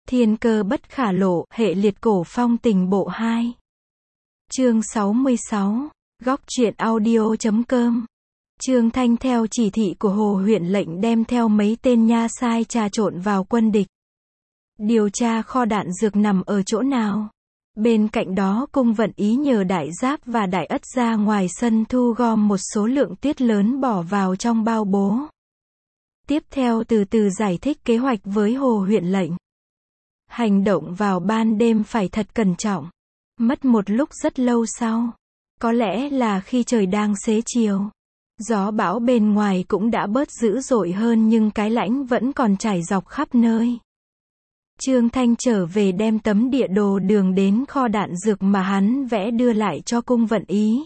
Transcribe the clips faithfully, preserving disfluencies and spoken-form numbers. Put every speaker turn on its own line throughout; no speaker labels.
Thiên cơ bất khả lộ, hệ liệt cổ phong tình bộ hai. Chương sáu mươi sáu, góc truyện audio chấm com. Trương Thanh theo chỉ thị của Hồ huyện lệnh đem theo mấy tên nha sai trà trộn vào quân địch. Điều tra kho đạn dược nằm ở chỗ nào. Bên cạnh đó Cung Vận Ý nhờ Đại Giáp và Đại Ất ra ngoài sân thu gom một số lượng tuyết lớn bỏ vào trong bao bố. Tiếp theo từ từ giải thích kế hoạch với Hồ huyện lệnh. Hành động vào ban đêm phải thật cẩn trọng. Mất một lúc rất lâu sau. Có lẽ là khi trời đang xế chiều. Gió bão bên ngoài cũng đã bớt dữ dội hơn nhưng cái lãnh vẫn còn trải dọc khắp nơi. Trương Thanh trở về đem tấm địa đồ đường đến kho đạn dược mà hắn vẽ đưa lại cho Cung Vận Ý.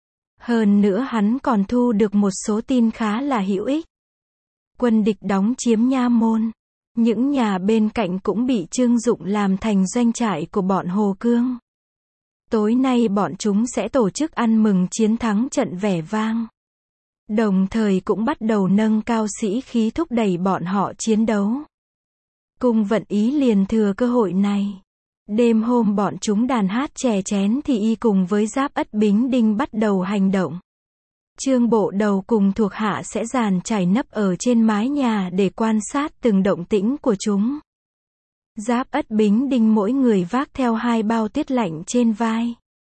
Hơn nữa hắn còn thu được một số tin khá là hữu ích. Quân địch đóng chiếm Nha Môn. Những nhà bên cạnh cũng bị trưng dụng làm thành doanh trại của bọn Hồ Cương. Tối nay bọn chúng sẽ tổ chức ăn mừng chiến thắng trận vẻ vang. Đồng thời cũng bắt đầu nâng cao sĩ khí thúc đẩy bọn họ chiến đấu. Cung Vận Ý liền thừa cơ hội này. Đêm hôm bọn chúng đàn hát chè chén thì y cùng với Giáp Ất Bính Đinh bắt đầu hành động. Trương Bộ Đầu cùng thuộc hạ sẽ dàn trải nấp ở trên mái nhà để quan sát từng động tĩnh của chúng. Giáp Ất Bính Đinh mỗi người vác theo hai bao tiết lạnh trên vai.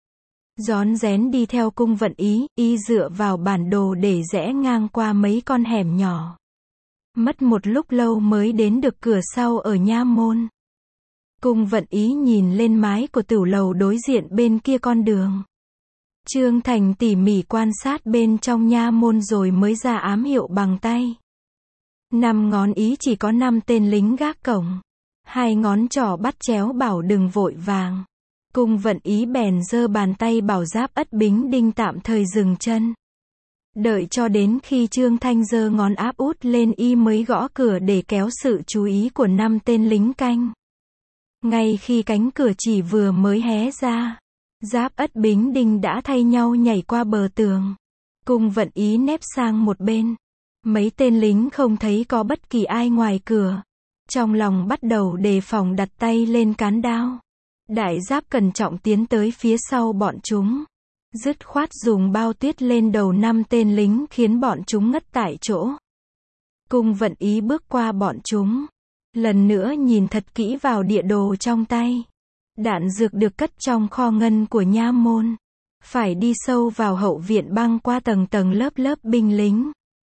Rón rén đi theo Cung Vận Ý, y dựa vào bản đồ để rẽ ngang qua mấy con hẻm nhỏ. Mất một lúc lâu mới đến được cửa sau ở Nha Môn. Cung Vận Ý nhìn lên mái của tửu lầu đối diện bên kia con đường. Trương Thành tỉ mỉ quan sát bên trong Nha Môn rồi mới ra ám hiệu bằng tay. Năm ngón ý chỉ có năm tên lính gác cổng. Hai ngón trỏ bắt chéo bảo đừng vội vàng. Cung Vận Ý bèn giơ bàn tay bảo Giáp Ất Bính Đinh tạm thời dừng chân. Đợi cho đến khi Trương Thanh giơ ngón áp út lên y mới gõ cửa để kéo sự chú ý của năm tên lính canh. Ngay khi cánh cửa chỉ vừa mới hé ra, Giáp Ất Bính Đinh đã thay nhau nhảy qua bờ tường. Cung Vận Ý nép sang một bên. Mấy tên lính không thấy có bất kỳ ai ngoài cửa. Trong lòng bắt đầu đề phòng đặt tay lên cán đao. Đại Giáp cẩn trọng tiến tới phía sau bọn chúng. Dứt khoát dùng bao tuyết lên đầu năm tên lính khiến bọn chúng ngất tại chỗ. Cung Vận Ý bước qua bọn chúng. Lần nữa nhìn thật kỹ vào địa đồ trong tay. Đạn dược được cất trong kho ngân của Nha Môn. Phải đi sâu vào hậu viện băng qua tầng tầng lớp lớp binh lính.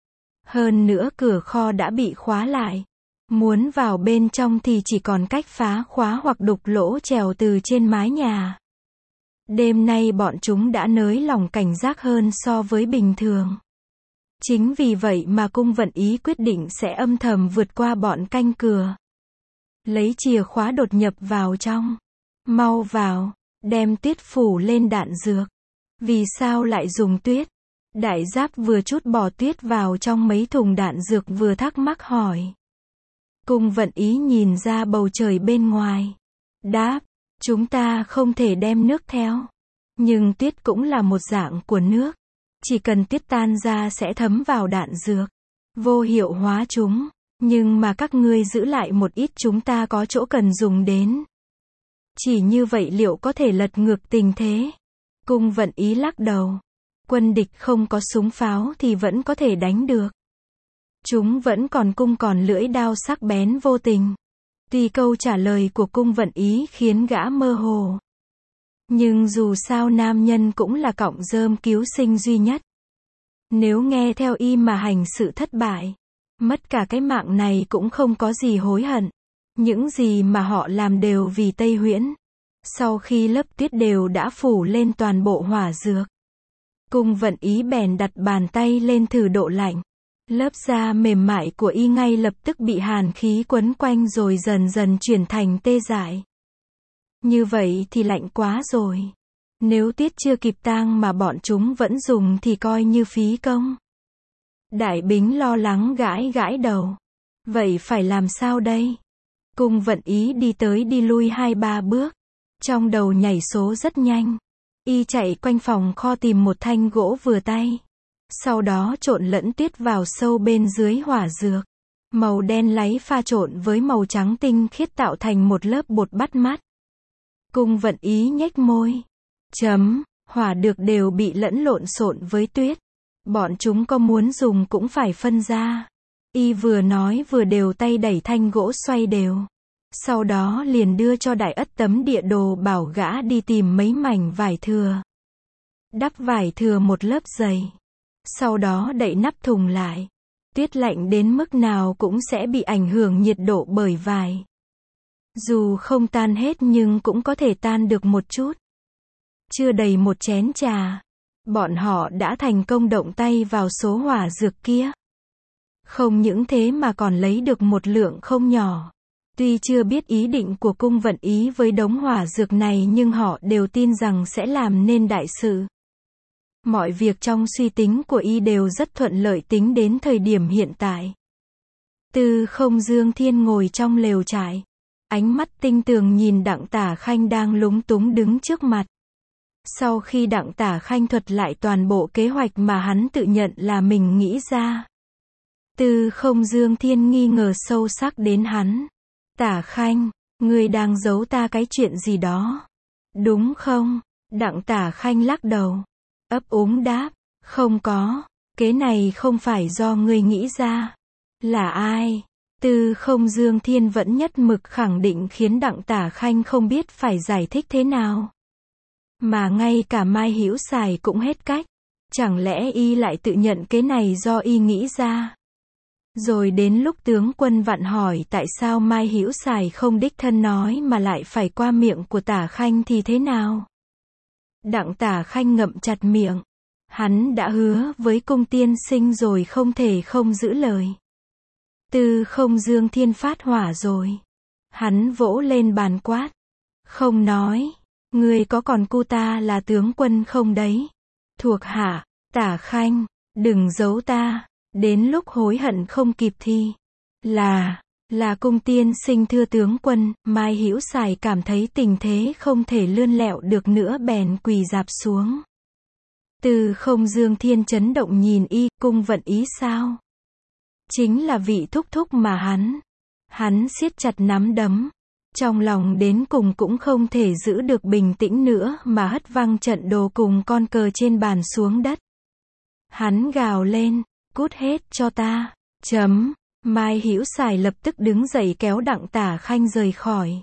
Hơn nữa cửa kho đã bị khóa lại. Muốn vào bên trong thì chỉ còn cách phá khóa hoặc đục lỗ trèo từ trên mái nhà. Đêm nay bọn chúng đã nới lỏng cảnh giác hơn so với bình thường. Chính vì vậy mà Cung Vận Ý quyết định sẽ âm thầm vượt qua bọn canh cửa. Lấy chìa khóa đột nhập vào trong. Mau vào, đem tuyết phủ lên đạn dược. Vì sao lại dùng tuyết? Đại Giáp vừa chút bỏ tuyết vào trong mấy thùng đạn dược vừa thắc mắc hỏi. Cung Vận Ý nhìn ra bầu trời bên ngoài. Đáp, chúng ta không thể đem nước theo. Nhưng tuyết cũng là một dạng của nước. Chỉ cần tuyết tan ra sẽ thấm vào đạn dược. Vô hiệu hóa chúng. Nhưng mà các ngươi giữ lại một ít chúng ta có chỗ cần dùng đến. Chỉ như vậy liệu có thể lật ngược tình thế? Cung Vận Ý lắc đầu. Quân địch không có súng pháo thì vẫn có thể đánh được. Chúng vẫn còn cung còn lưỡi đao sắc bén vô tình. Tuy câu trả lời của Cung Vận Ý khiến gã mơ hồ. Nhưng dù sao nam nhân cũng là cọng rơm cứu sinh duy nhất. Nếu nghe theo y mà hành sự thất bại, mất cả cái mạng này cũng không có gì hối hận. Những gì mà họ làm đều vì Tây Huyễn. Sau khi lớp tuyết đều đã phủ lên toàn bộ hỏa dược. Cung Vận Ý bèn đặt bàn tay lên thử độ lạnh. Lớp da mềm mại của y ngay lập tức bị hàn khí quấn quanh rồi dần dần chuyển thành tê dại. Như vậy thì lạnh quá rồi. Nếu tuyết chưa kịp tang mà bọn chúng vẫn dùng thì coi như phí công. Đại Bính lo lắng gãi gãi đầu. Vậy phải làm sao đây? Cung Vận Ý đi tới đi lui hai ba bước. Trong đầu nhảy số rất nhanh. Y chạy quanh phòng kho tìm một thanh gỗ vừa tay. Sau đó trộn lẫn tuyết vào sâu bên dưới hỏa dược. Màu đen láy pha trộn với màu trắng tinh khiết tạo thành một lớp bột bắt mắt. Cung Vận Ý nhếch môi. Chấm, hỏa được đều bị lẫn lộn xộn với tuyết. Bọn chúng có muốn dùng cũng phải phân ra. Y vừa nói vừa đều tay đẩy thanh gỗ xoay đều. Sau đó liền đưa cho Đại Ất tấm địa đồ bảo gã đi tìm mấy mảnh vải thừa. Đắp vải thừa một lớp dày. Sau đó đậy nắp thùng lại. Tuyết lạnh đến mức nào cũng sẽ bị ảnh hưởng nhiệt độ bởi vải. Dù không tan hết nhưng cũng có thể tan được một chút. Chưa đầy một chén trà, bọn họ đã thành công động tay vào số hỏa dược kia. Không những thế mà còn lấy được một lượng không nhỏ. Tuy chưa biết ý định của Cung Vận Ý với đống hỏa dược này nhưng họ đều tin rằng sẽ làm nên đại sự. Mọi việc trong suy tính của y đều rất thuận lợi tính đến thời điểm hiện tại. Tư Không Dương Thiên ngồi trong lều trại. Ánh mắt tinh tường nhìn Đặng Tả Khanh đang lúng túng đứng trước mặt. Sau khi Đặng Tả Khanh thuật lại toàn bộ kế hoạch mà hắn tự nhận là mình nghĩ ra, Tư Không Dương Thiên nghi ngờ sâu sắc đến hắn. Tả Khanh, ngươi đang giấu ta cái chuyện gì đó, đúng không? Đặng Tả Khanh lắc đầu, ấp úng đáp, không có, kế này không phải do ngươi nghĩ ra. Là ai? Tư Không Dương Thiên vẫn nhất mực khẳng định khiến Đặng Tả Khanh không biết phải giải thích thế nào. Mà ngay cả Mai Hữu Sài cũng hết cách. Chẳng lẽ y lại tự nhận kế này do y nghĩ ra? Rồi đến lúc tướng quân vặn hỏi tại sao Mai Hữu Sài không đích thân nói mà lại phải qua miệng của Tả Khanh thì thế nào? Đặng Tả Khanh ngậm chặt miệng. Hắn đã hứa với Cung tiên sinh rồi không thể không giữ lời. Tư Không Dương Thiên phát hỏa rồi. Hắn vỗ lên bàn quát. Không nói. Ngươi có còn cu ta là tướng quân không đấy? Thuộc hạ, Tả Khanh, đừng giấu ta. Đến lúc hối hận không kịp thì. Là, là Cung tiên sinh thưa tướng quân. Mai Hữu Sài cảm thấy tình thế không thể lươn lẹo được nữa bèn quỳ rạp xuống. Tư Không Dương Thiên chấn động nhìn y. Cung Vận Ý sao? Chính là vị thúc thúc mà hắn. Hắn siết chặt nắm đấm. Trong lòng đến cùng cũng không thể giữ được bình tĩnh nữa mà hất văng trận đồ cùng con cờ trên bàn xuống đất. Hắn gào lên, cút hết cho ta. Chấm. Mai Hữu Sài lập tức đứng dậy kéo Đặng Tả Khanh rời khỏi.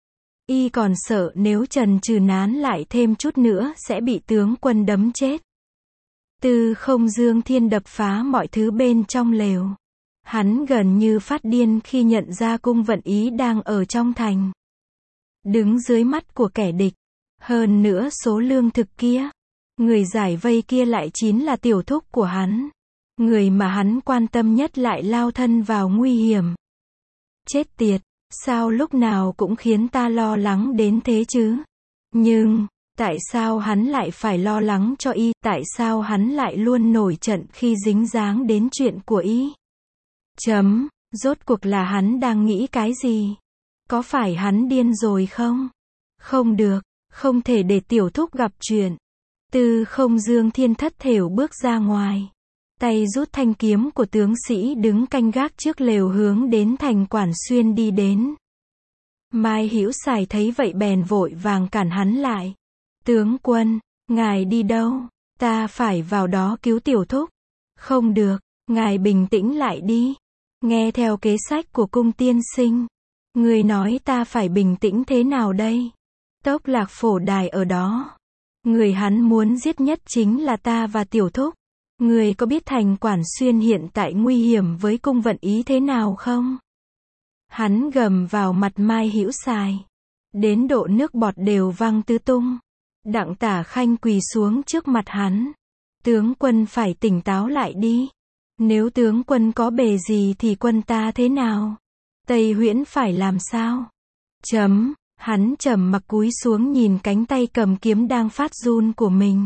Y còn sợ nếu chần chừ nán lại thêm chút nữa sẽ bị tướng quân đấm chết. Tư Không Dương Thiên đập phá mọi thứ bên trong lều. Hắn gần như phát điên khi nhận ra Cung Vận Ý đang ở trong thành. Đứng dưới mắt của kẻ địch. Hơn nữa số lương thực kia. Người giải vây kia lại chính là tiểu thúc của hắn. Người mà hắn quan tâm nhất lại lao thân vào nguy hiểm. Chết tiệt, sao lúc nào cũng khiến ta lo lắng đến thế chứ? Nhưng, tại sao hắn lại phải lo lắng cho y? Tại sao hắn lại luôn nổi trận khi dính dáng đến chuyện của y? Chấm, rốt cuộc là hắn đang nghĩ cái gì? Có phải hắn điên rồi không? Không được, không thể để tiểu thúc gặp chuyện. Tư Không Dương Thiên thất thểu bước ra ngoài. Tay rút thanh kiếm của tướng sĩ đứng canh gác trước lều hướng đến thành Quản Xuyên đi đến. Mai Hữu Sài thấy vậy bèn vội vàng cản hắn lại. Tướng quân, ngài đi đâu? Ta phải vào đó cứu tiểu thúc. Không được, ngài bình tĩnh lại đi. Nghe theo kế sách của Cung tiên sinh. Người nói ta phải bình tĩnh thế nào đây? Tốc Lạc Phổ Đài ở đó. Người hắn muốn giết nhất chính là ta và tiểu thúc. Người có biết thành Quản Xuyên hiện tại nguy hiểm với Cung Vận Ý thế nào không? Hắn gầm vào mặt Mai Hữu Sài. Đến độ nước bọt đều văng tứ tung. Đặng Tả Khanh quỳ xuống trước mặt hắn. Tướng quân phải tỉnh táo lại đi. Nếu tướng quân có bề gì thì quân ta thế nào? Tây Huyễn phải làm sao? Chấm, hắn trầm mặc cúi xuống nhìn cánh tay cầm kiếm đang phát run của mình.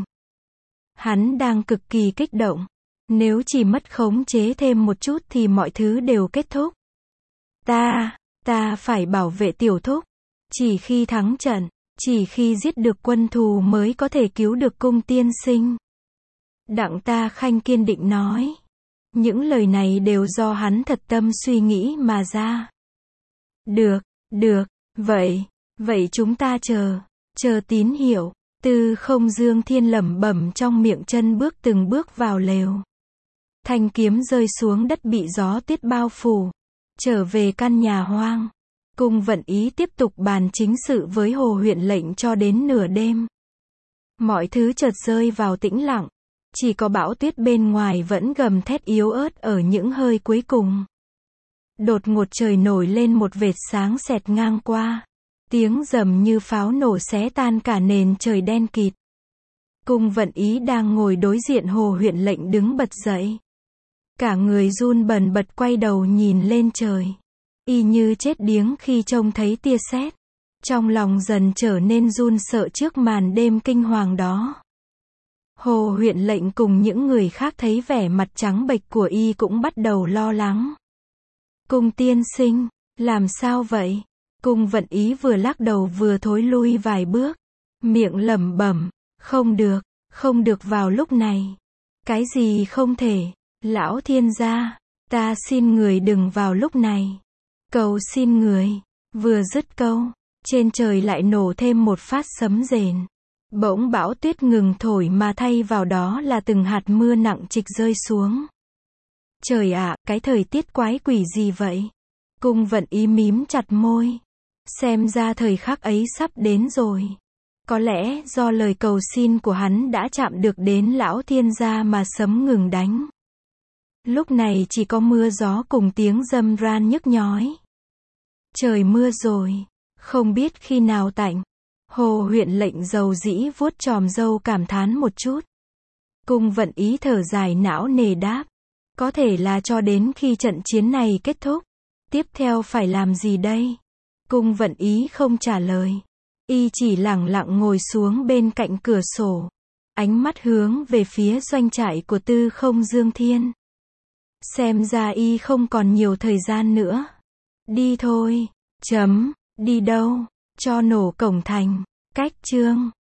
Hắn đang cực kỳ kích động. Nếu chỉ mất khống chế thêm một chút thì mọi thứ đều kết thúc. Ta, ta phải bảo vệ tiểu thúc. Chỉ khi thắng trận, chỉ khi giết được quân thù mới có thể cứu được Cung tiên sinh. Đặng Tả Khanh kiên định nói. Những lời này đều do hắn thật tâm suy nghĩ mà ra. Được, được, vậy, vậy chúng ta chờ, chờ tín hiệu. Tư Không Dương Thiên lẩm bẩm trong miệng, chân bước từng bước vào lều. Thanh kiếm rơi xuống đất bị gió tuyết bao phủ. Trở về căn nhà hoang, Cung Vận Ý tiếp tục bàn chính sự với Hồ huyện lệnh cho đến nửa đêm. Mọi thứ chợt rơi vào tĩnh lặng. Chỉ có bão tuyết bên ngoài vẫn gầm thét yếu ớt ở những hơi cuối cùng. Đột ngột trời nổi lên một vệt sáng xẹt ngang qua. Tiếng rầm như pháo nổ xé tan cả nền trời đen kịt. Cung Vận Ý đang ngồi đối diện Hồ huyện lệnh đứng bật dậy. Cả người run bần bật quay đầu nhìn lên trời. Y như chết điếng khi trông thấy tia sét. Trong lòng dần trở nên run sợ trước màn đêm kinh hoàng đó. Hồ huyện lệnh cùng những người khác thấy vẻ mặt trắng bệch của y cũng bắt đầu lo lắng. Cung tiên sinh, làm sao vậy? Cung Vận Ý vừa lắc đầu vừa thối lui vài bước. Miệng lẩm bẩm, không được, không được vào lúc này. Cái gì không thể? Lão thiên gia, ta xin người đừng vào lúc này. Cầu xin người. Vừa dứt câu, trên trời lại nổ thêm một phát sấm rền. Bỗng bão tuyết ngừng thổi mà thay vào đó là từng hạt mưa nặng trịch rơi xuống. Trời ạ, cái thời tiết quái quỷ gì vậy? Cung Vận Ý mím chặt môi. Xem ra thời khắc ấy sắp đến rồi. Có lẽ do lời cầu xin của hắn đã chạm được đến lão thiên gia mà sấm ngừng đánh. Lúc này chỉ có mưa gió cùng tiếng râm ran nhức nhói. Trời mưa rồi, không biết khi nào tạnh. Hồ huyện lệnh dầu dĩ vuốt chòm râu cảm thán một chút. Cung Vận Ý thở dài não nề đáp. Có thể là cho đến khi trận chiến này kết thúc. Tiếp theo phải làm gì đây? Cung Vận Ý không trả lời. Y chỉ lẳng lặng ngồi xuống bên cạnh cửa sổ. Ánh mắt hướng về phía doanh trại của Tư Không Dương Thiên. Xem ra y không còn nhiều thời gian nữa. Đi thôi. Chấm. Đi đâu? Cho nổ cổng thành. Cách chương.